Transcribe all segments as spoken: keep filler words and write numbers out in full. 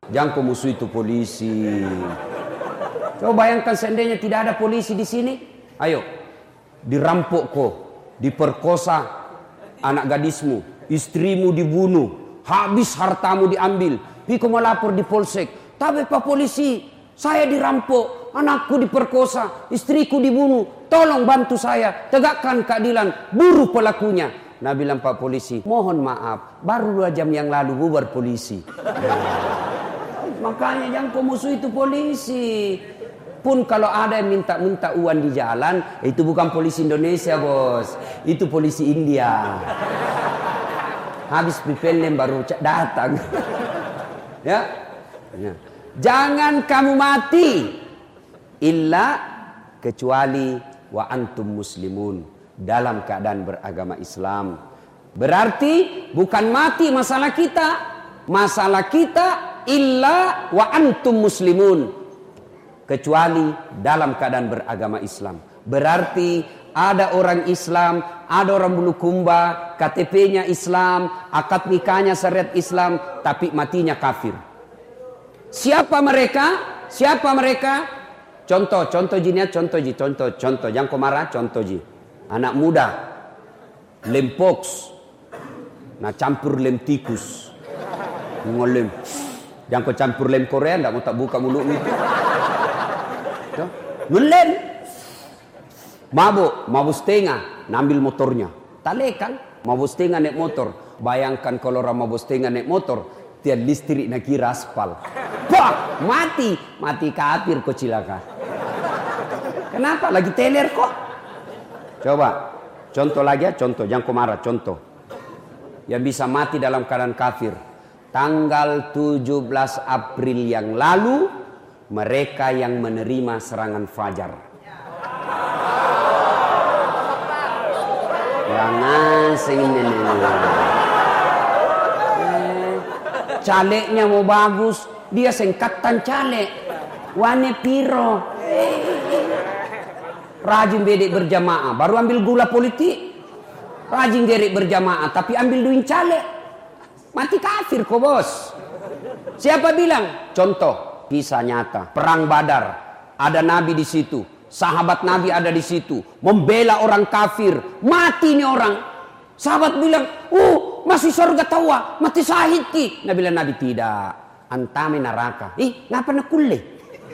Jangan kau musuh itu polisi. Coba bayangkan seandainya tidak ada polisi di sini. Ayo, dirampok kau, diperkosa anak gadismu, istrimu dibunuh, habis hartamu diambil. Pi kau melapor di polsek. Tapi Pak Polisi, saya dirampok, anakku diperkosa, istriku dibunuh. Tolong bantu saya, tegakkan keadilan, buru pelakunya. Nah bilang Pak Polisi, mohon maaf, baru dua jam yang lalu bubar polisi. Makanya jangan kau musuh itu polisi. Pun kalau ada yang minta-minta uang di jalan, itu bukan polisi Indonesia bos, itu polisi India. Habis pipelem baru datang. Ya? Ya, jangan kamu mati illa kecuali wa antum muslimun, dalam keadaan beragama Islam. Berarti bukan mati masalah kita, masalah kita illa wa antum muslimun, kecuali dalam keadaan beragama Islam. Berarti ada orang Islam, ada orang bulukumba, K T P-nya Islam, akad nikahnya syariat Islam, tapi matinya kafir. Siapa mereka? Siapa mereka? Contoh, contoh jinya, contoh ji, contoh, contoh. Jangan kau marah, contoh ji. Anak muda, lem pox, nah campur lem tikus, ngolem. Jangan kau campur lem Korea, ndak mau tak buka mulut itu. Ngelem, mabuk, mabuk setengah, nambil motornya. Tale kan, mabuk setengah naik motor. Bayangkan kalau orang mabuk setengah naik motor, tiap listrik nak kira aspal. Bah, mati, mati kafir kok cilaka. Kenapa? Lagi teler kok. Coba, contoh lagi ya, contoh. Jangan kau marah, contoh. Yang bisa mati dalam keadaan kafir. Tanggal tujuh belas April yang lalu, mereka yang menerima serangan fajar. Yang asing ini. Eh, calegnya mau bagus, dia sengkatan caleg. Wane piro. Rajin bedek berjamaah, baru ambil gula politik. Rajin gerek berjamaah, tapi ambil duit caleg. Mati kafir kok bos. Siapa bilang? Contoh, kisah nyata, perang Badar, ada Nabi di situ, sahabat Nabi ada di situ, membela orang kafir, mati nih orang. Sahabat bilang, "Uh, masih surga tawa, mati syahid ki." Nabi bilang, Nabi tidak, antame neraka. Ih, ngapa nak kulle?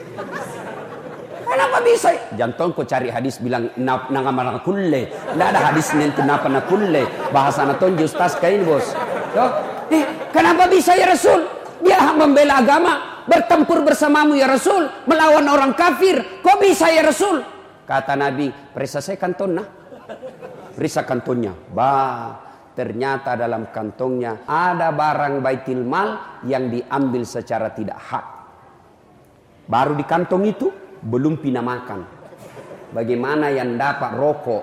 Kenapa bisa? Jantung kau cari hadis bilang nangamana kulle. Tidak ada hadis nanti napa nak kulle. Bahasa naton justas kain bos. Tuh, eh, kenapa bisa ya Rasul? Dia membela agama, bertempur bersamamu ya Rasul, melawan orang kafir. Kok bisa ya Rasul? Kata Nabi, periksa saya kantongnya. Periksa kantongnya. Bah, ternyata dalam kantongnya ada barang baitil mal yang diambil secara tidak hak. Baru di kantong itu belum pina makan. Bagaimana yang dapat rokok?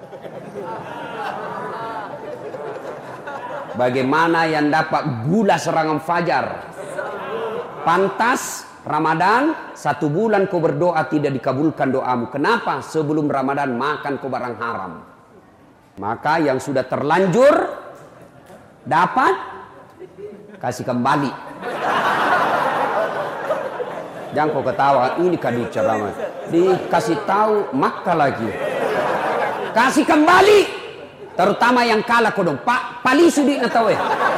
Bagaimana yang dapat gula serangan fajar? Pantas Ramadan satu bulan kau berdoa tidak dikabulkan doamu. Kenapa? Sebelum Ramadan makan kau barang haram. Maka yang sudah terlanjur dapat kasih kembali. Jangan kau ketawa, ini kadi ceramah. Dikasih tahu maka lagi. Kasih kembali. Terutama yang kalah kau dong. Pak, pali sudi na tahu ya.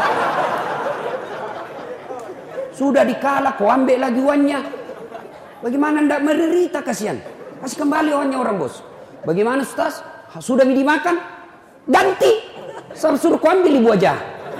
Sudah dikalah, kau ambil lagi uangnya. Bagaimana ndak menderita kasihan? Kasih kembali uangnya orang bos. Bagaimana Ustaz? Sudah dimakan? Ganti. Suruh kau ambil ibu aja.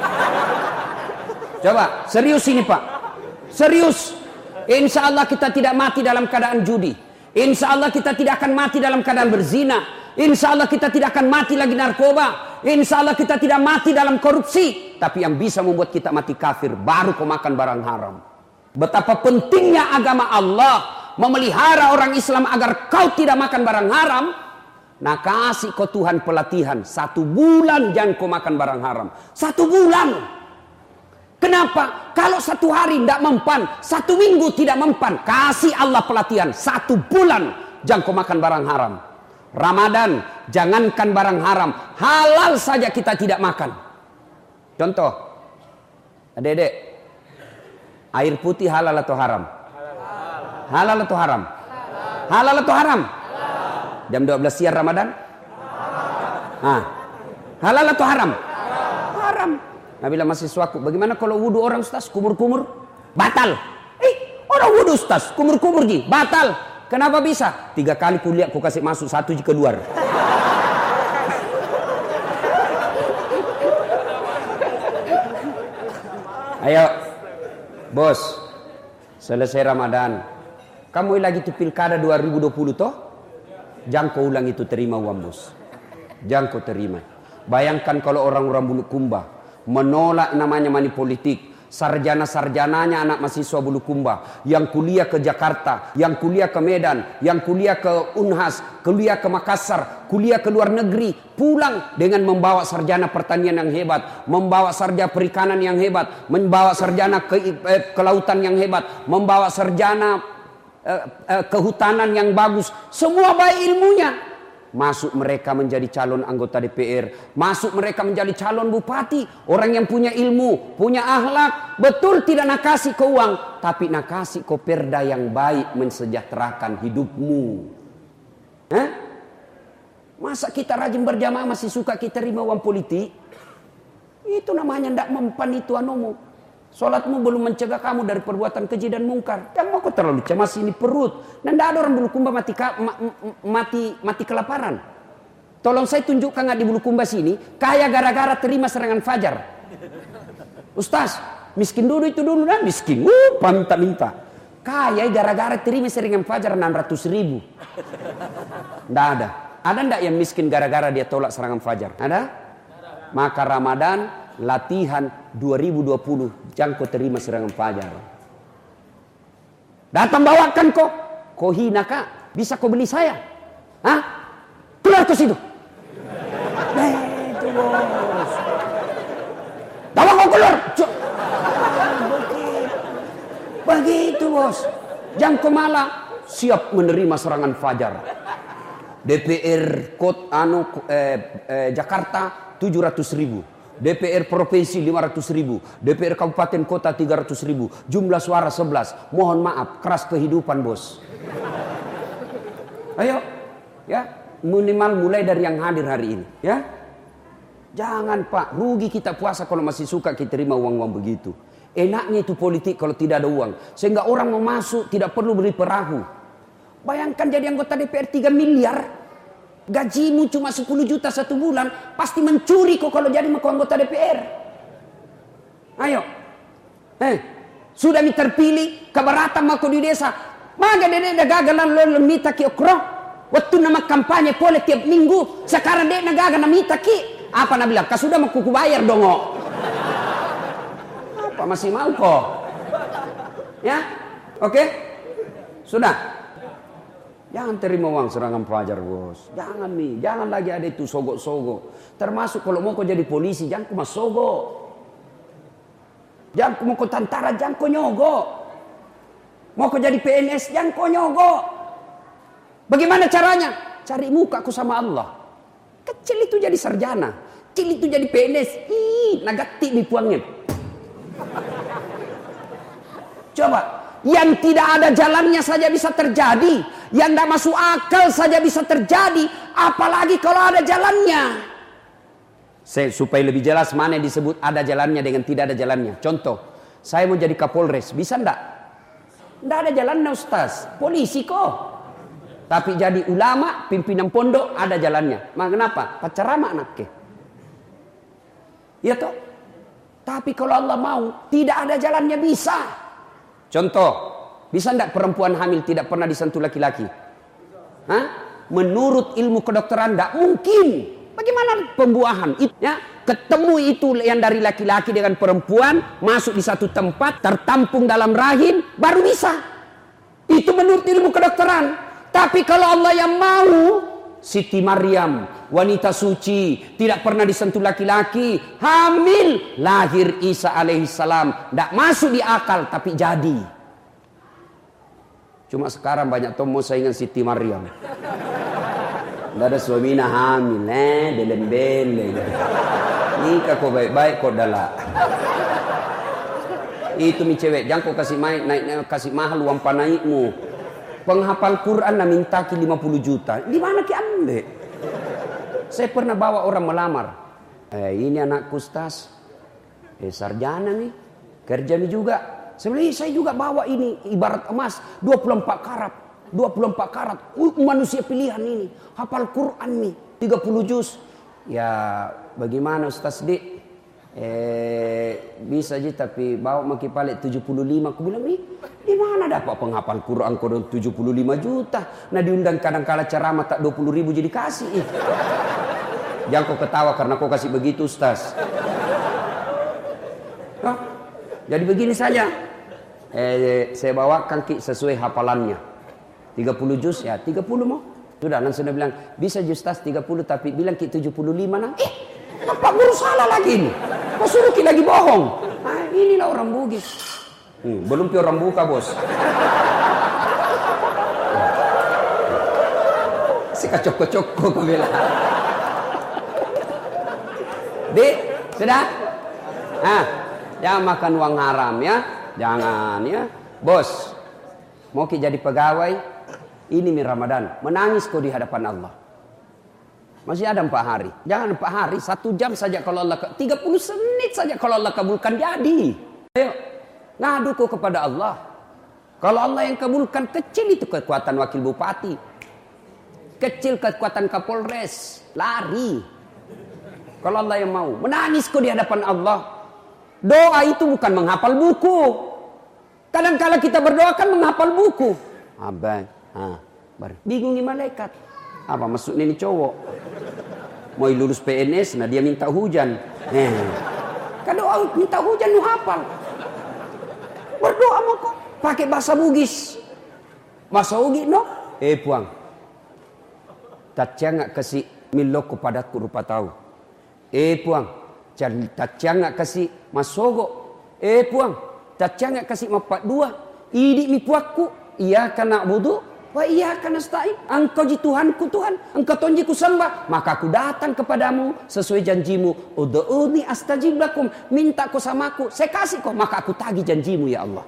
Coba, serius ini Pak. Serius. Insya Allah kita tidak mati dalam keadaan judi. Insya Allah kita tidak akan mati dalam keadaan berzina. Insya Allah kita tidak akan mati lagi narkoba. Insya Allah kita tidak mati dalam korupsi. Tapi yang bisa membuat kita mati kafir, baru kau makan barang haram. Betapa pentingnya agama Allah memelihara orang Islam agar kau tidak makan barang haram. Nah kasih kau Tuhan pelatihan. Satu bulan jangan kau makan barang haram. Satu bulan. Kenapa? Kalau satu hari tidak mempan, satu minggu tidak mempan, kasih Allah pelatihan. Satu bulan jangan kau makan barang haram. Ramadan, jangankan barang haram, halal saja kita tidak makan. Contoh, adik-adik, Air putih halal atau haram? Halal atau haram? Halal atau haram? Jam dua belas siang Ramadan? Ah. Halal atau haram? Haram. Nah, bila mahasiswaku, bagaimana kalau wudu orang Ustaz kumur-kumur? Batal. Eh, orang wudu Ustaz kumur-kumur ji, batal. Kenapa bisa? Tiga kali kuliah ku kasih masuk, satu jika keluar. Ayo, bos, selesai Ramadan. Kamu lagi tuh pilkada dua ribu dua puluh toh? Jangan kau ulang itu, terima uang bos. Jangan kau terima. Bayangkan kalau orang-orang Bulukumba menolak namanya money politik. Sarjana-sarjananya anak mahasiswa Bulukumba yang kuliah ke Jakarta, yang kuliah ke Medan, yang kuliah ke Unhas, kuliah ke Makassar, kuliah ke luar negeri, pulang dengan membawa sarjana pertanian yang hebat, membawa sarjana perikanan yang hebat, membawa sarjana ke, eh, kelautan yang hebat, membawa sarjana eh, eh, kehutanan yang bagus, semua baik ilmunya. Masuk mereka menjadi calon anggota D P R, masuk mereka menjadi calon bupati, orang yang punya ilmu, punya akhlak, betul tidak nakasi ke uang, tapi nakasi ke perda yang baik mensejahterakan hidupmu. Hah? Masa kita rajin berjamaah masih suka kita terima uang politik? Itu namanya tidak mempan itu anumu. Solatmu belum mencegah kamu dari perbuatan keji dan mungkar. Jangan kau terlalu cemas ini perut. Dan tidak ada orang Bulukumba mati, ma, mati mati kelaparan. Tolong saya tunjukkan nggak di Bulukumba sini kaya gara-gara terima serangan fajar. Ustaz, miskin dulu itu dulu dah miskin. Uh, minta-minta. Kaya gara-gara terima serangan fajar enam ratus ribu. Tidak ada. Ada ndak yang miskin gara-gara dia tolak serangan fajar? Ada? Maka Ramadan latihan dua ribu dua puluh jangan kau terima serangan fajar. Datang bawakan kok. Kau hina kak? Bisa kau beli saya? Hah? Keluar ke situ. Nah, itu bos. Tahu kau keluar. Cuk. Begitu bos. Jangan kau malah siap menerima serangan fajar. D P R Kot anu eh, eh, Jakarta tujuh ratus ribu, D P R Provinsi lima ratus ribu, D P R Kabupaten Kota tiga ratus ribu, jumlah suara sebelas. Mohon maaf, keras kehidupan bos. Ayo, ya minimal mulai dari yang hadir hari ini, ya. Jangan pak, rugi kita puasa kalau masih suka kita terima uang-uang begitu. Enaknya itu politik kalau tidak ada uang, sehingga orang mau masuk tidak perlu beli perahu. Bayangkan jadi anggota D P R tiga miliar. Gajimu cuma sepuluh juta satu bulan, pasti mencuri kok kalau jadi anggota D P R. Ayo. Eh, sudah mi terpilih keberatan mako di desa. Maga dede gagalan lo mita ki okro. Waktu nama kampanye pole tiap minggu, sekarang dede gagalan mita ki. Apa nak bilang? Kau sudah mau kuku bayar dong. Apa masih mau kok? Ya? Oke? Okay? Sudah. Jangan terima uang serangan fajar bos. Jangan nih, jangan lagi ada itu sogok-sogok. Termasuk kalau mau kau jadi polisi, jangan kau mas sogok. Jangan kau mau kau tentara, jangan kau nyogok. Mau kau jadi P N S, jangan kau nyogok. Bagaimana caranya? Cari muka aku sama Allah. Kecil itu jadi sarjana, kecil itu jadi P N S. Ih, nagati dipuangnya. Coba. Yang tidak ada jalannya saja bisa terjadi. Yang tidak masuk akal saja bisa terjadi. Apalagi kalau ada jalannya. Saya, supaya lebih jelas mana yang disebut ada jalannya dengan tidak ada jalannya. Contoh, saya mau jadi Kapolres. Bisa enggak? Tidak ada jalannya Ustaz. Polisi kok. Tapi jadi ulama, pimpinan pondok ada jalannya. Maka kenapa? Pacarama anaknya. Ya toh? Tapi kalau Allah mau, tidak ada jalannya bisa. Contoh, bisa enggak perempuan hamil tidak pernah disentuh laki-laki? Hah? Menurut ilmu kedokteran enggak mungkin. Bagaimana pembuahan? It, ya, ketemu itu yang dari laki-laki dengan perempuan, masuk di satu tempat, tertampung dalam rahim, baru bisa. Itu menurut ilmu kedokteran. Tapi kalau Allah yang mau, Siti Maryam, wanita suci, tidak pernah disentuh laki-laki, hamil, lahir Isa alaihissalam, tidak masuk di akal, tapi jadi. Cuma sekarang banyak tomo saingan Siti Maryam. Tidak ada suaminya hamil, eh, delembele. Nikah kok baik-baik kok dalak. Itu mi cewek, jangan kau kasih main, naik, naik, kasih mahal uang panaikmu. Penghafal Quran na minta ki lima puluh juta. Di mana ki ambil? Saya pernah bawa orang melamar. Eh, ini anakku Ustaz. Eh, sarjana nih. Kerja nih juga. Sebenarnya saya juga bawa ini ibarat emas dua puluh empat karat. dua puluh empat karat. Uh, manusia pilihan ini. Hafal Quran nih tiga puluh juz. Ya, bagaimana Ustaz Dik? Eh, bisa aja tapi bawa maki palet tujuh puluh lima. Aku bilang nih, di mana dapat penghafal Quran kau tujuh puluh lima juta? Nah diundang kadang-kala ceramah tak dua puluh ribu jadi kasih. Eh. Jangan kau ketawa karena kau kasih begitu Ustaz. Nah, jadi begini saja. Eh, saya bawakan ki sesuai hafalannya. tiga puluh juz ya, tiga puluh mau. Sudah langsung dia bilang, bisa Ustaz tiga puluh tapi bilang ki tujuh puluh lima nah. Eh, Pak Guru salah lagi ini. Kau suruh ki lagi bohong. Nah, inilah orang Bugis. Hmm, belum pi orang buka bos. Si kacok-kacok kau bilang. Dek, sudah? Ah, jangan makan uang haram ya. Jangan ya. Bos, mau ki jadi pegawai? Ini mi Ramadan. Menangis kau di hadapan Allah. Masih ada empat hari. Jangan empat hari, satu jam saja kalau Allah, tiga puluh menit saja kalau Allah kabulkan jadi. Ayo, ngadu kau kepada Allah. Kalau Allah yang kabulkan, kecil itu kekuatan wakil bupati. Kecil kekuatan kapolres. Lari. Kalau Allah yang mau. Menangis kau di hadapan Allah. Doa itu bukan menghafal buku. Kadang-kala kita berdoa kan menghafal buku. Abang, ah, bingungi malaikat. Apa maksudnya ini cowok? Mau lulus P N S, nah dia minta hujan. Eh. Kan doa minta hujan lu hafal. Berdoa mau kok pakai bahasa Bugis. Bahasa Bugis no? Eh puang. Tatya nggak kasih milok kepadaku rupa tahu. Eh puang. Tatya nggak kasih masogo. Eh puang. Tatya nggak kasih mapak dua. Idik mi puakku. Iya kena budu. Wah iya karena stain, engkau ji Tuhanku Tuhan, engkau tonjiku sembah, maka aku datang kepadamu sesuai janjimu. Ud'uni astajib lakum, minta kau samaku, saya kasih kau, maka aku tagih janjimu ya Allah.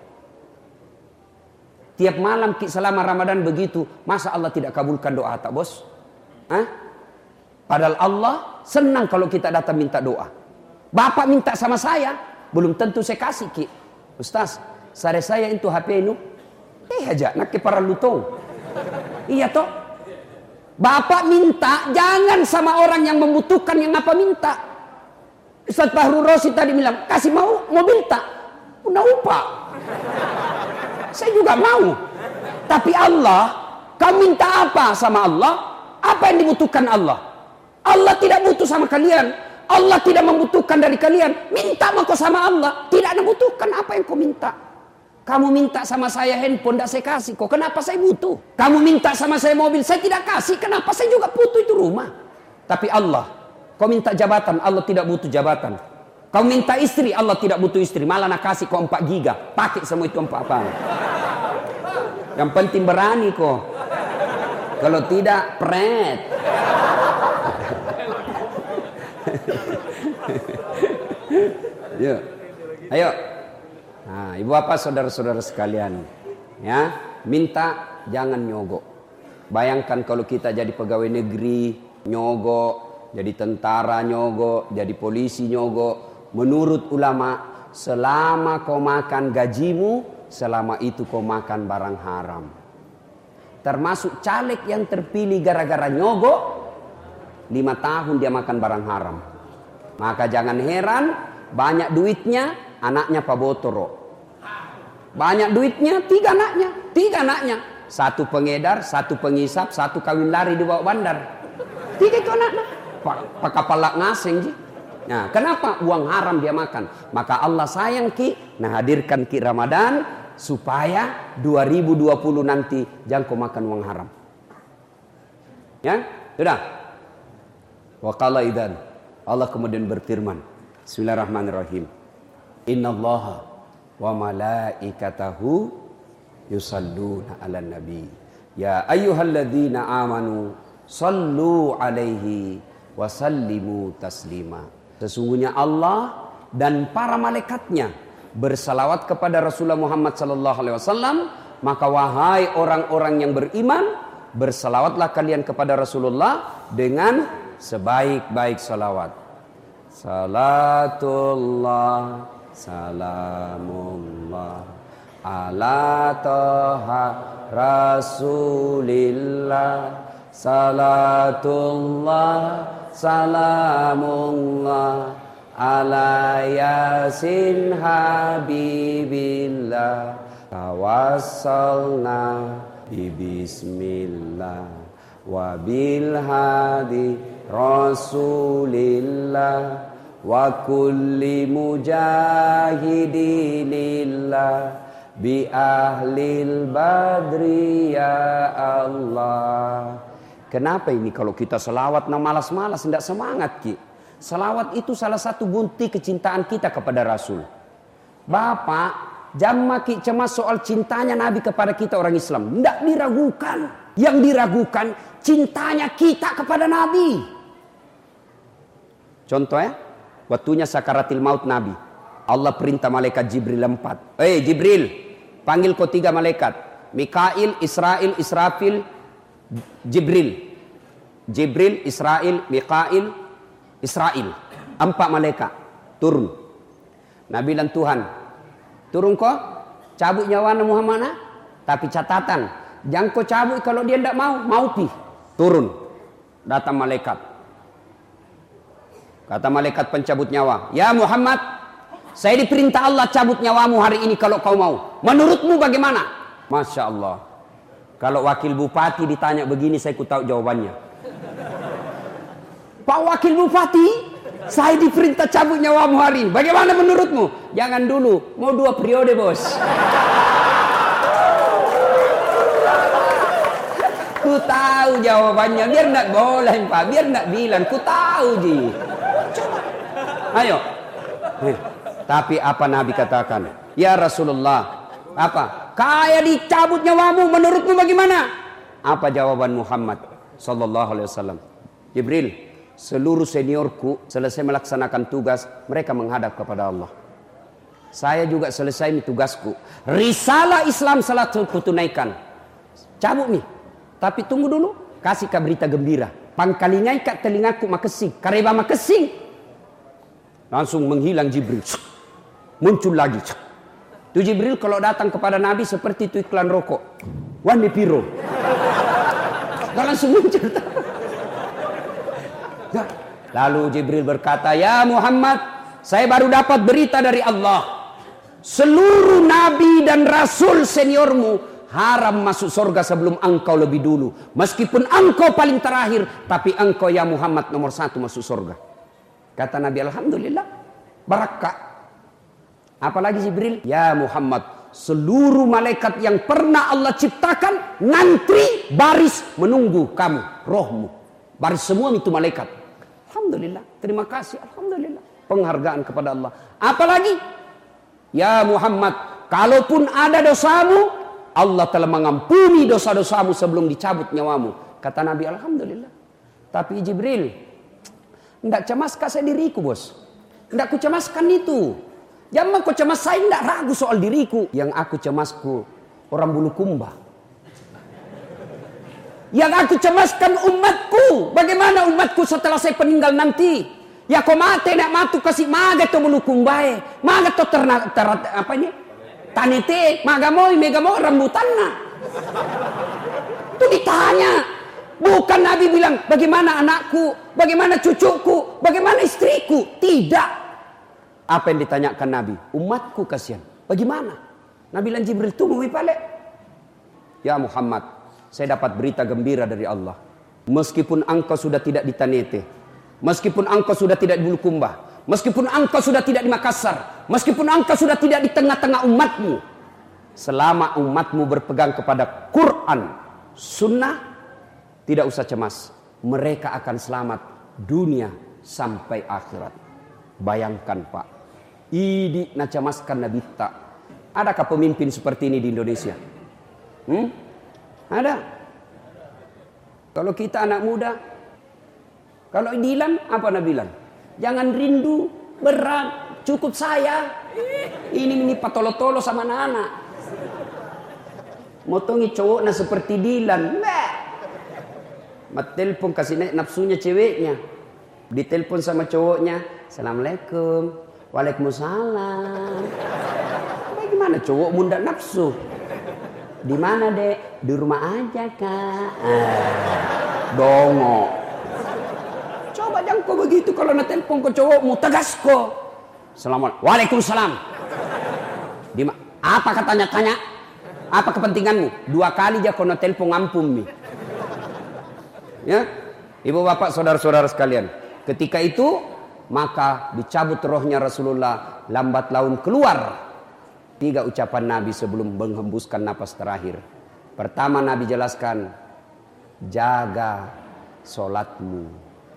Tiap malam selama Ramadan begitu, masa Allah tidak kabulkan doa tak bos? Hah? Padahal Allah senang kalau kita datang minta doa. Bapak minta sama saya, belum tentu saya kasih ki. Ustaz, sare saya itu H P ini, eh aja nak ke para lutong. Iya toh. Bapak minta jangan sama orang yang membutuhkan yang apa minta. Ustaz Fahru Rosi tadi bilang kasih mau mobil tak? Udah upah. Saya juga mau. Tapi Allah, kau minta apa sama Allah? Apa yang dibutuhkan Allah? Allah tidak butuh sama kalian. Allah tidak membutuhkan dari kalian. Minta maka sama Allah. Tidak membutuhkan apa yang kau minta. Kamu minta sama saya handphone, tidak saya kasih. Kok kenapa saya butuh? Kamu minta sama saya mobil, saya tidak kasih. Kenapa saya juga butuh itu rumah? Tapi Allah, kau minta jabatan, Allah tidak butuh jabatan. Kau minta istri, Allah tidak butuh istri. Malah nak kasih kau empat giga. Pakai semua itu empat apa? Yang penting berani kok. Kalau tidak, pret. Yuk, ayo. Nah, ibu bapak saudara-saudara sekalian, ya minta jangan nyogok. Bayangkan kalau kita jadi pegawai negeri nyogok, jadi tentara nyogok, jadi polisi nyogok. Menurut ulama, selama kau makan gajimu, selama itu kau makan barang haram. Termasuk caleg yang terpilih gara-gara nyogok, lima tahun dia makan barang haram. Maka jangan heran, banyak duitnya, anaknya Pak Botoro. Banyak duitnya, tiga anaknya. Tiga anaknya. Satu pengedar, satu pengisap, satu kawin lari di bawah bandar. Tiga itu anaknya. Pak, pak kapalak ngaseng ji. Nah, kenapa? Uang haram dia makan. Maka Allah sayang ki, nah hadirkan ki Ramadan supaya dua ribu dua puluh nanti jangan kau makan uang haram. Ya, sudah. Wa qala idzan. Allah kemudian berfirman. Bismillahirrahmanirrahim. Innallaha wa malaikatahu yusalluna 'alan nabi. Ya ayyuhalladzina amanu sallu 'alaihi wa sallimu taslima. Sesungguhnya Allah dan para malaikatnya bersalawat kepada Rasulullah Muhammad sallallahu alaihi wasallam, maka wahai orang-orang yang beriman, bersalawatlah kalian kepada Rasulullah dengan sebaik-baik salawat. Salatullah salamullah ala toha rasulillah. Salatullah salamullah ala yasin habibillah. Tawassalna bismillah wa bil hadi rasulillah wa kulli mujahidinillah bi ahlil badri ya Allah. Kenapa ini kalau kita selawat nah malas-malas, tidak semangat Ki? Selawat itu salah satu bukti kecintaan kita kepada Rasul. Bapak, jangan Ki cemas soal cintanya Nabi kepada kita orang Islam. Tidak diragukan. Yang diragukan cintanya kita kepada Nabi. Contoh ya, waktunya sakaratil maut Nabi. Allah perintah malaikat Jibril empat. Eh Jibril, panggil kau tiga malaikat. Mikail, Israel, Israfil, Jibril. Jibril, Israel, Mikail, Israel. Empat malaikat turun. Nabi bilang, Tuhan, turun kau, cabut nyawa Muhammad nah. Tapi catatan, jangan kau cabut kalau dia tidak mau, mau pi. Turun. Datang malaikat. Kata malaikat pencabut nyawa, ya Muhammad, saya diperintah Allah cabut nyawamu hari ini kalau kau mau. Menurutmu bagaimana? Masya Allah. Kalau wakil bupati ditanya begini, saya ku tahu jawabannya. Pak Wakil Bupati, saya diperintah cabut nyawamu hari ini. Bagaimana menurutmu? Jangan dulu, mau dua periode bos. Ku tahu jawabannya, biar nak boleh Pak, biar nak bilang, ku tahu ji. Ayo. Eh, tapi apa Nabi katakan? Ya Rasulullah, apa? Kayak dicabut nyawamu, menurutmu bagaimana? Apa jawaban Muhammad sallallahu alaihi wasallam? Jibril, seluruh seniorku selesai melaksanakan tugas, mereka menghadap kepada Allah. Saya juga selesai tugasku. Risalah Islam salah satu tunaikan. Cabut nih. Tapi tunggu dulu, kasih ke berita gembira. Pangkalingai kat telingaku makesing, kareba makesing. Langsung menghilang Jibril. Muncul lagi. Itu Jibril kalau datang kepada Nabi seperti itu iklan rokok. Wani piro. Gak langsung muncul. Lalu Jibril berkata, ya Muhammad, saya baru dapat berita dari Allah. Seluruh Nabi dan Rasul seniormu haram masuk surga sebelum engkau lebih dulu. Meskipun engkau paling terakhir, tapi engkau ya Muhammad nomor satu masuk surga. Kata Nabi, alhamdulillah, barakah. Apalagi Jibril, ya Muhammad, seluruh malaikat yang pernah Allah ciptakan ngantri baris menunggu kamu, rohmu. Baris semua itu malaikat. Alhamdulillah, terima kasih, alhamdulillah. Penghargaan kepada Allah. Apalagi, ya Muhammad, kalaupun ada dosamu, Allah telah mengampuni dosa-dosamu sebelum dicabut nyawamu. Kata Nabi, alhamdulillah. Tapi Jibril, tidak cemaskah saya diriku bos? Tidak ku cemaskan itu. Jangan kau cemas, saya tidak ragu soal diriku. Yang aku cemasku orang bulu kumbah. Yang aku cemaskan umatku. Bagaimana umatku setelah saya peninggal nanti? Ya kau mati nak matu kasih maga to bulu kumbae. Maga to ternak ter, apa ini? Tanete, maga moi, mega moi rambutanna. Itu ditanya. Bukan Nabi bilang, bagaimana anakku, bagaimana cucuku, bagaimana istriku. Tidak. Apa yang ditanyakan Nabi? Umatku kasihan. Bagaimana? Nabi bilang, Jibril, tunggu mipale. Ya Muhammad, saya dapat berita gembira dari Allah. Meskipun engkau sudah tidak di Tanete, meskipun engkau sudah tidak di Bulukumba, meskipun engkau sudah tidak di Makassar, meskipun engkau sudah tidak di tengah-tengah umatmu, selama umatmu berpegang kepada Quran, Sunnah, tidak usah cemas, mereka akan selamat dunia sampai akhirat. Bayangkan Pak, idi na cemaskan Nabi tak. Adakah pemimpin seperti ini di Indonesia? Hmm? Ada. Kalau kita anak muda, kalau Dilan apa Nabi bilang? Jangan rindu berat, cukup saya. Ini ini patolo-tolo sama anak-anak. Motongi cowoknya seperti Dilan. Nah. Mat telepon kasih naik nafsunya ceweknya. Ditelepon sama cowoknya. Assalamualaikum. Waalaikumsalam. Bagaimana cowok muda nafsu? Di mana dek? Di rumah aja kak. Ah, dongo. Coba jangan kau begitu kalau nak telepon ke cowokmu tegas kau. Assalamualaikum. Waalaikumsalam. Di apa katanya tanya? Apa kepentinganmu? Dua kali aja kau nak telepon ngampun mi. Ya, ibu bapak saudara-saudara sekalian. Ketika itu maka dicabut rohnya Rasulullah, lambat laun keluar. Tiga ucapan Nabi sebelum menghembuskan napas terakhir. Pertama Nabi jelaskan, jaga solatmu.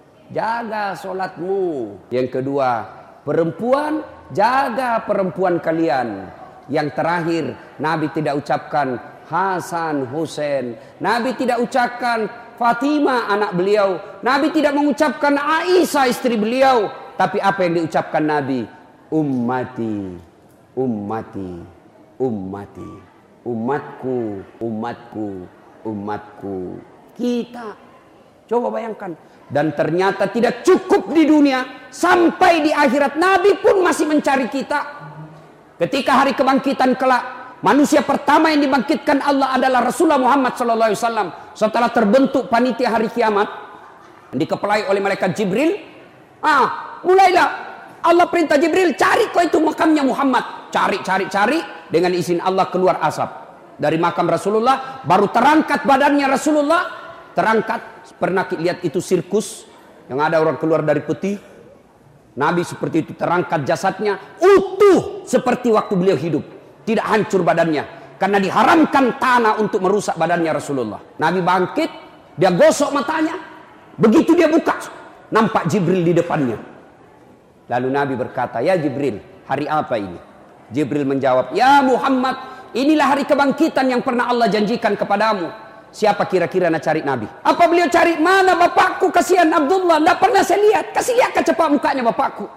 Jaga solatmu. Yang kedua, perempuan, jaga perempuan kalian. Yang terakhir, Nabi tidak ucapkan Hasan, Husain. Nabi tidak ucapkan Fatimah anak beliau. Nabi tidak mengucapkan Aisyah istri beliau. Tapi apa yang diucapkan Nabi? Ummati, ummati, ummati. Umatku, umatku, umatku. Kita. Coba bayangkan. Dan ternyata tidak cukup di dunia. Sampai di akhirat Nabi pun masih mencari kita. Ketika hari kebangkitan kelak. Manusia pertama yang dibangkitkan Allah adalah Rasulullah Muhammad shallallahu alaihi wasallam. Setelah terbentuk panitia hari kiamat, dikepalai oleh malaikat Jibril. Ah, mulailah Allah perintah Jibril, cari kau itu makamnya Muhammad. Cari, cari, cari. Dengan izin Allah keluar asap dari makam Rasulullah. Baru terangkat badannya Rasulullah. Terangkat. Pernah lihat itu sirkus yang ada orang keluar dari peti? Nabi seperti itu, terangkat jasadnya utuh seperti waktu beliau hidup. Tidak hancur badannya. Karena diharamkan tanah untuk merusak badannya Rasulullah. Nabi bangkit. Dia gosok matanya. Begitu dia buka. Nampak Jibril di depannya. Lalu Nabi berkata, ya Jibril, hari apa ini? Jibril menjawab, ya Muhammad, inilah hari kebangkitan yang pernah Allah janjikan kepadamu. Siapa kira-kira nak cari Nabi? Apa beliau cari? Mana bapakku? Kasihan Abdullah. Tidak pernah saya lihat. Kasih lihat ke cepat mukanya bapakku.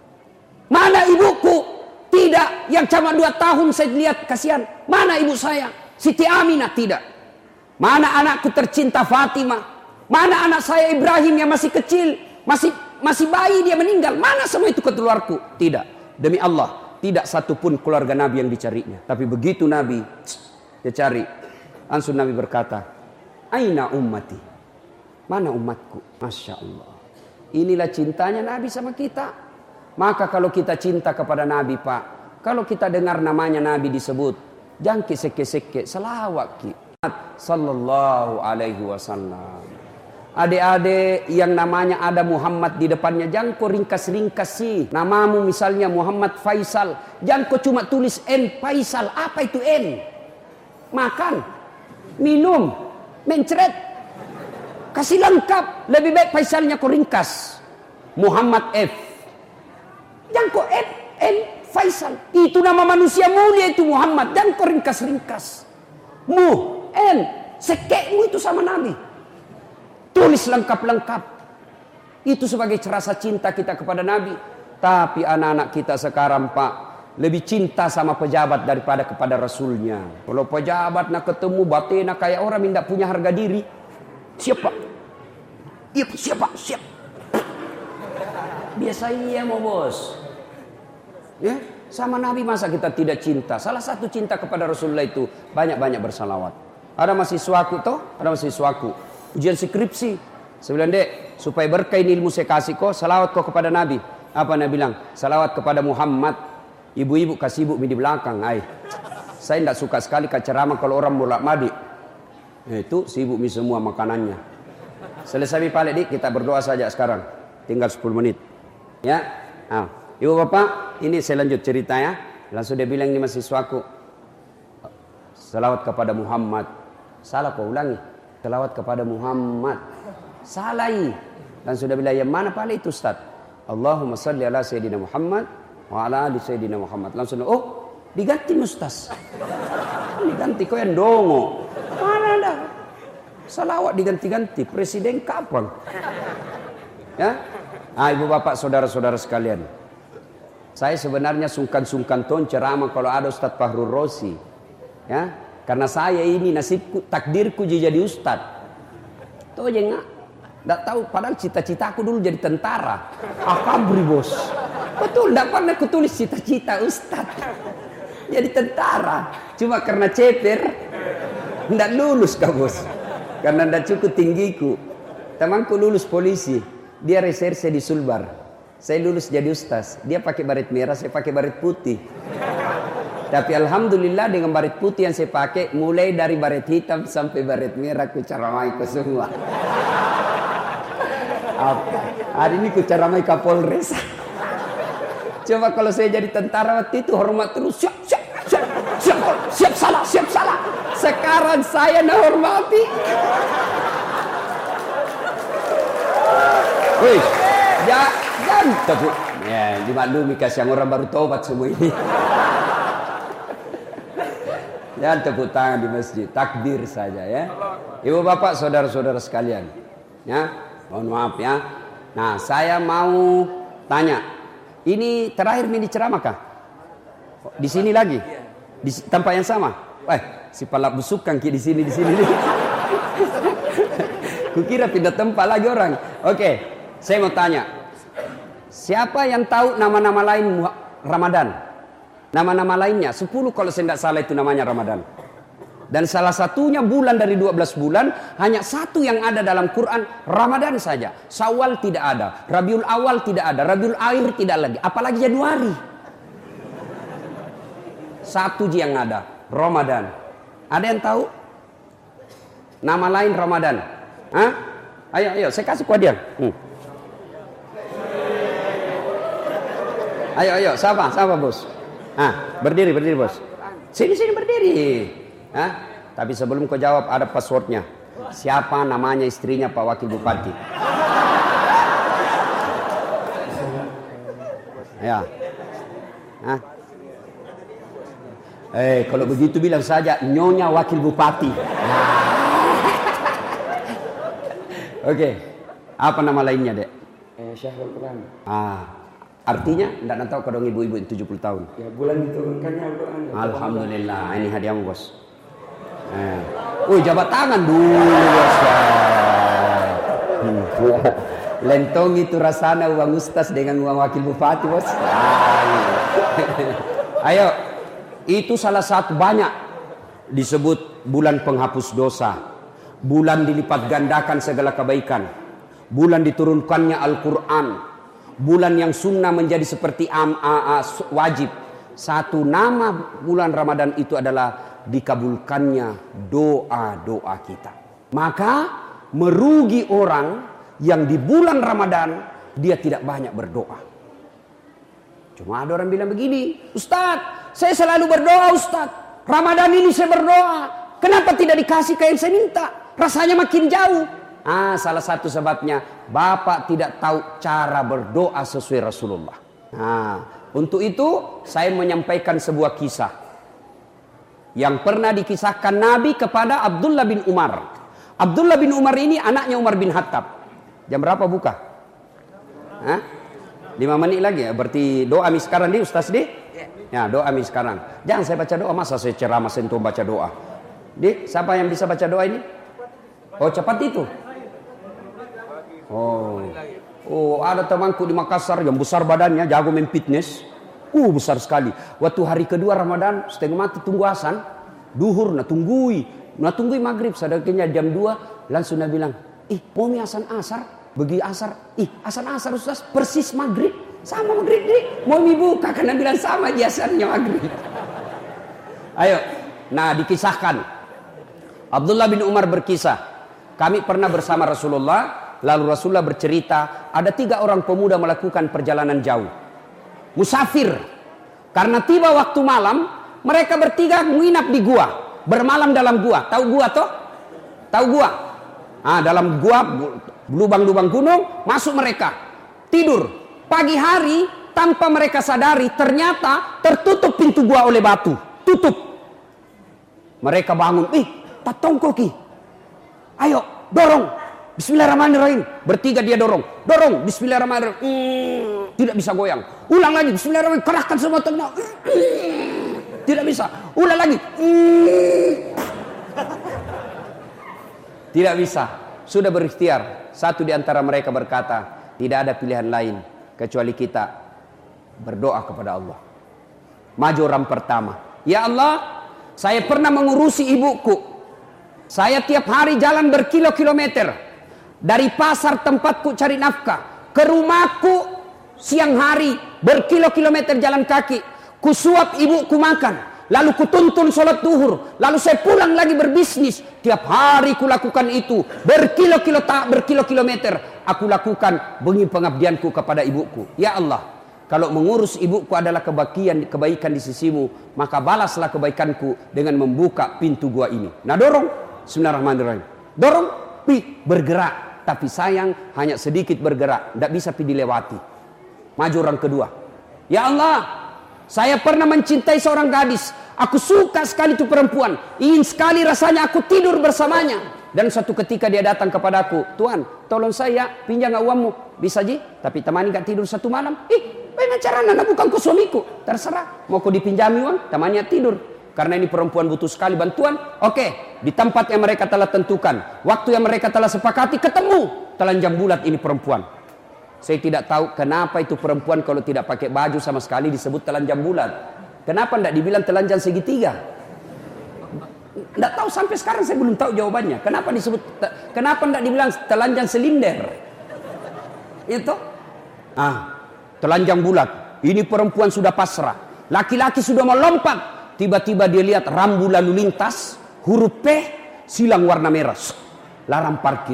Mana ibuku? Tidak, yang cuma dua tahun saya lihat, kasihan. Mana ibu saya? Siti Aminah, tidak. Mana anakku tercinta Fatimah? Mana anak saya Ibrahim yang masih kecil, masih masih bayi dia meninggal? Mana semua itu keluarku? Tidak. Demi Allah, tidak satupun keluarga Nabi yang dicarinya. Tapi begitu Nabi dia cari, langsung Nabi berkata, Aina ummati? Mana umatku? Masya Allah. Inilah cintanya Nabi sama kita. Maka kalau kita cinta kepada Nabi Pak, kalau kita dengar namanya Nabi disebut, jangan seke-seke, selawat ki. Sallallahu alaihi wasallam. Adik-adik yang namanya ada Muhammad di depannya, jangan kau ringkas-ringkas sih. Namamu misalnya Muhammad Faisal, jangan kau cuma tulis N Faisal. Apa itu N? Makan, minum, mencret. Kasih lengkap. Lebih baik Faisalnya kau ringkas. Muhammad F. Jangan kau N, N Faisal. Itu nama manusia mulia itu Muhammad. Jangan kau ringkas-ringkas. Mu, N, sekekmu itu sama Nabi. Tulis lengkap-lengkap. Itu sebagai rasa cinta kita kepada Nabi. Tapi anak-anak kita sekarang Pak, lebih cinta sama pejabat daripada kepada Rasulnya. Kalau pejabat nak ketemu batina kayak orang yang tidak punya harga diri. Siapa? Iya, siapa? Siap. Biasa iya mau bos. Ya, sama Nabi masa kita tidak cinta? Salah satu cinta kepada Rasulullah itu banyak-banyak bersalawat. Ada mahasiswaku toh, ada mahasiswaku ujian skripsi. Saya bilang, dek, supaya berkah ini ilmu saya kasih kok, salawat kok kepada Nabi. Apa Nabi bilang? Salawat kepada Muhammad. Ibu-ibu kasih ibu di belakang. Ay, saya tidak suka sekali ceramah kalau orang bolak balik. Itu sibuk mi semua makanannya. Selesai balik dik, kita berdoa saja sekarang. Tinggal sepuluh menit. Ya, nah, ibu bapak, ini saya lanjut cerita ya. Langsung dia bilang ini mahasiswaku, salawat kepada Muhammad. Salah kau ulangi. Salawat kepada Muhammad. Salahi. Langsung dia bilang, yang mana paling itu Ustaz? Allahumma salli ala Sayyidina Muhammad wa ala ali Sayyidina Muhammad. Langsung, oh diganti Ustaz. Diganti kau yang dongo. Mana ada? Salawat diganti-ganti. Presiden kapan? Ya. Nah, ibu bapak saudara-saudara sekalian, Saya sebenarnya sungkan-sungkan ton ceramah kalau ada Ustadz Fahrul Rosi. Ya, karena saya ini nasibku, takdirku jadi Ustadz. Tuh aja nggak, nggak tahu. Padahal cita-citaku dulu jadi tentara. Akabri bos. Betul, nggak pernah kutulis cita-cita Ustadz. Jadi tentara. Cuma karena ceper, nggak lulus kak bos. Karena nggak cukup tinggiku. Temanku lulus polisi, dia reserse di Sulbar. Saya lulus jadi ustaz. Dia pakai baret merah, saya pakai baret putih. Tapi alhamdulillah dengan baret putih yang saya pakai, mulai dari baret hitam sampai baret merah, ku caramai ke semua. Apa? Hari ini ku caramai Kapolres. Coba kalau saya jadi tentara waktu itu hormat terus, siap, siap, siap, siap, siap salah, siap salah. Sekarang saya nak hormati. Wih, ya, jangan tuh. Ya, dimaklumi kasih yang orang baru tobat semua ini. Jangan tepuk tangan di masjid, takdir saja ya. Ibu bapak, saudara-saudara sekalian, ya, mohon maaf ya. Nah, saya mau tanya, ini terakhir mini ceramah kah? Di sini lagi, di tempat yang sama. Eh, si palak busukan ki di sini di sini. Kukira pindah tempat lagi orang. Oke, saya mau tanya, siapa yang tahu nama-nama lain Ramadan? Nama-nama lainnya, sepuluh kalau saya tidak salah itu namanya Ramadan. Dan salah satunya bulan dari dua belas bulan, hanya satu yang ada dalam Quran, Ramadan saja. Syawal tidak ada, Rabiul Awal tidak ada, Rabiul Akhir tidak lagi, apalagi Januari. Satu yang ada, Ramadan. Ada yang tahu? Nama lain Ramadan? Hah? Ayo, ayo, saya kasih kuadian. Hmm. Ayo, ayo, siapa? Siapa bos? Ah, berdiri, berdiri bos. Sini, sini berdiri. Ah, tapi sebelum kau jawab ada passwordnya. Siapa namanya istrinya Pak Wakil Bupati? Ya. Ah. Eh, kalau begitu bilang saja Nyonya Wakil Bupati. Oke. Okay. Apa nama lainnya, Dek? Eh, Syahrul Quran. Ah. Artinya, tidak tahu kadang ibu-ibu yang tujuh puluh tahun. Ya, bulan diturunkannya Al-Quran. Alhamdulillah, ini hadiahmu bos. Eh. Wih, jabat tangan dulu bos. Hmm. Lentong itu rasanya uang ustaz dengan uang wakil bupati bos. Ayo, itu salah satu banyak disebut bulan penghapus dosa, bulan dilipat gandakan segala kebaikan, bulan diturunkannya Al-Quran, bulan yang sunnah menjadi seperti am, a, a, wajib. Satu nama bulan Ramadan itu adalah dikabulkannya doa-doa kita. Maka merugi orang yang di bulan Ramadan dia tidak banyak berdoa. Cuma ada orang bilang begini, Ustadz, saya selalu berdoa Ustadz. Ramadan ini saya berdoa. Kenapa tidak dikasih kayak yang saya minta? Rasanya makin jauh. Ah, salah satu sebabnya Bapak tidak tahu cara berdoa sesuai Rasulullah. Nah, untuk itu saya menyampaikan sebuah kisah yang pernah dikisahkan Nabi kepada Abdullah bin Umar. Abdullah bin Umar ini anaknya Umar bin Khattab. Jam berapa buka? Hah? Lima menit lagi ya. Berarti doa mi sekarang di Ustaz di? Ya, doa mi sekarang. Jangan saya baca doa, masa saya ceramah sentuh baca doa. Di, siapa yang bisa baca doa ini? Oh, cepat itu. Oh, oh, ada temanku di Makassar yang besar badannya, jago main fitness. Uh, besar sekali. Waktu hari kedua Ramadan, setengah mati tunggu asan, duhur, nah tunggui, nah tunggui maghrib. Sadaknya jam dua, langsung dia bilang, ih, mau mi asan asar, bagi asar, ih, asan asar Ustaz, persis maghrib, sama maghrib nih, mau mi buka, karena bilang sama jasannya maghrib. Ayo, nah dikisahkan, Abdullah bin Umar berkisah, kami pernah bersama Rasulullah. Lalu Rasulullah bercerita, ada tiga orang pemuda melakukan perjalanan jauh. Musafir. Karena tiba waktu malam, mereka bertiga menginap di gua. Bermalam dalam gua. Tahu gua toh? Tahu gua? Ah, dalam gua, lubang-lubang gunung, masuk mereka. Tidur. Pagi hari, tanpa mereka sadari, ternyata tertutup pintu gua oleh batu. Tutup. Mereka bangun. Ih, tatongkoki. Ayo, dorong. Bismillahirrahmanirrahim. Bertiga dia dorong. Dorong. Bismillahirrahmanirrahim. Mm, tidak bisa goyang. Ulang lagi. Bismillahirrahmanirrahim. Kerahkan semua tenaga. Mm, tidak bisa. Ulang lagi. Mm. Tidak bisa. Sudah berikhtiar. Satu di antara mereka berkata, tidak ada pilihan lain kecuali kita berdoa kepada Allah. Maju orang pertama. Ya Allah, saya pernah mengurusi ibuku. Saya tiap hari jalan berkilo-kilometer. Dari pasar tempatku cari nafkah ke rumahku siang hari berkilo-kilometer jalan kaki. Kusuap ibuku makan, lalu kutuntun sholat duhur, lalu saya pulang lagi berbisnis. Tiap hari kulakukan itu berkilo-kilo tak berkilo-kilometer. Aku lakukan bengi pengabdianku kepada ibuku. Ya Allah, kalau mengurus ibuku adalah kebaikan kebaikan di sisimu, maka balaslah kebaikanku dengan membuka pintu gua ini. Nah dorong, bismillahirrahmanirrahim. Dorong, pi bergerak. Tapi sayang hanya sedikit bergerak, tidak bisa pi dilewati. Maju orang kedua. Ya Allah, saya pernah mencintai seorang gadis. Aku suka sekali itu perempuan. Ingin sekali rasanya aku tidur bersamanya. Dan suatu ketika dia datang kepadaku, Tuhan, tolong saya pinjam uangmu. Bisa ji? Tapi temani gak tidur satu malam. Ih, bagaimana caranya? Nah, bukan ku suamiku. Terserah. Mau ku dipinjami uang, temani tidur. Karena ini perempuan butuh sekali bantuan. Oke, di tempat yang mereka telah tentukan, waktu yang mereka telah sepakati, ketemu telanjang bulat ini perempuan. Saya tidak tahu kenapa itu perempuan kalau tidak pakai baju sama sekali disebut telanjang bulat. Kenapa tidak dibilang telanjang segitiga? Tidak tahu sampai sekarang saya belum tahu jawabannya. Kenapa disebut? Kenapa tidak dibilang telanjang silinder? Itu? Ah, telanjang bulat. Ini perempuan sudah pasrah. Laki-laki sudah mau lompat. Tiba-tiba dia lihat rambu lalu lintas, huruf P, silang warna merah. Larang parkir.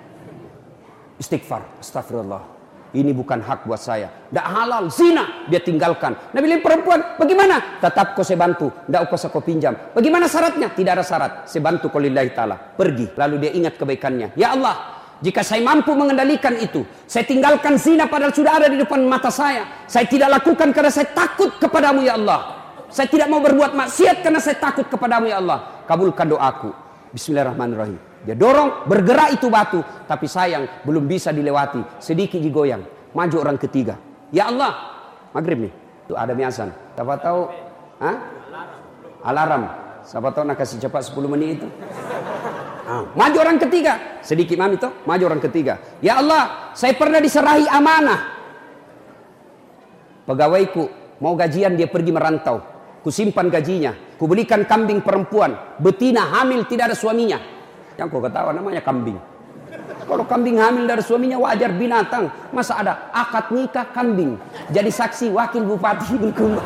Istighfar, astagfirullah. Ini bukan hak buat saya. Tidak halal, zina. Dia tinggalkan. Nabi bilang perempuan, bagaimana? Tetap kau saya bantu. Tidak usah kau pinjam. Bagaimana syaratnya? Tidak ada syarat. Saya bantu kau lillahi ta'ala. Pergi. Lalu dia ingat kebaikannya. Ya Allah, jika saya mampu mengendalikan itu, saya tinggalkan zina padahal sudah ada di depan mata saya. Saya tidak lakukan karena saya takut kepadamu ya Allah. Saya tidak mau berbuat maksiat karena saya takut kepadamu ya Allah. Kabulkan doaku. Bismillahirrahmanirrahim. Dia dorong, bergerak itu batu. Tapi sayang, belum bisa dilewati. Sedikit digoyang. Maju orang ketiga. Ya Allah. Maghrib nih. Itu ada miasan. Siapa tahu? Hah? Alarm. Siapa tahu nak kasih cepat sepuluh menit itu. Ah, maju orang ketiga. Sedikit mami toh. Maju orang ketiga. Ya Allah. Saya pernah diserahi amanah. Pegawaiku. Mau gajian dia pergi merantau. Kusimpan gajinya, kubelikan kambing perempuan, betina hamil tidak ada suaminya. Yang kau ketawa namanya kambing. Kalau kambing hamil dari suaminya wajar binatang. Masa ada akad nikah kambing, jadi saksi wakil bupati Bulukumba.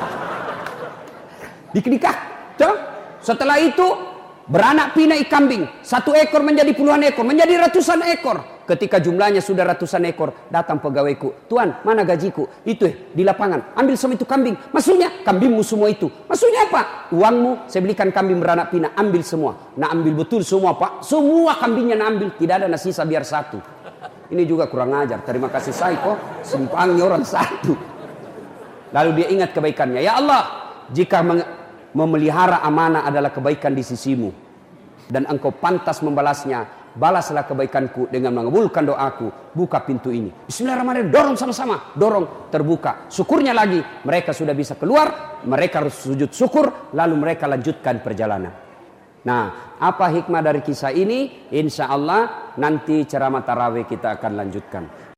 Diknikah. Setelah itu beranak pinak kambing, satu ekor menjadi puluhan ekor, menjadi ratusan ekor. Ketika jumlahnya sudah ratusan ekor, datang pegawaiku. Tuan, mana gajiku? Itu eh, di lapangan. Ambil semua itu kambing. Maksudnya, kambingmu semua itu. Maksudnya apa? Uangmu, saya belikan kambing beranak pinak. Ambil semua. Nah ambil betul semua pak. Semua kambingnya nak ambil. Tidak ada sisa biar satu. Ini juga kurang ajar. Terima kasih saya kok. Simpangnya orang satu. Lalu dia ingat kebaikannya. Ya Allah, jika memelihara amanah adalah kebaikan di sisimu. Dan engkau pantas membalasnya. Balaslah kebaikanku dengan mengabulkan doaku. Buka pintu ini. Bismillahirrahmanirrahim. Dorong sama-sama. Dorong. Terbuka. Syukurnya lagi. Mereka sudah bisa keluar. Mereka harus sujud syukur. Lalu mereka lanjutkan perjalanan. Nah, apa hikmah dari kisah ini? Insya Allah nanti ceramah tarawih kita akan lanjutkan.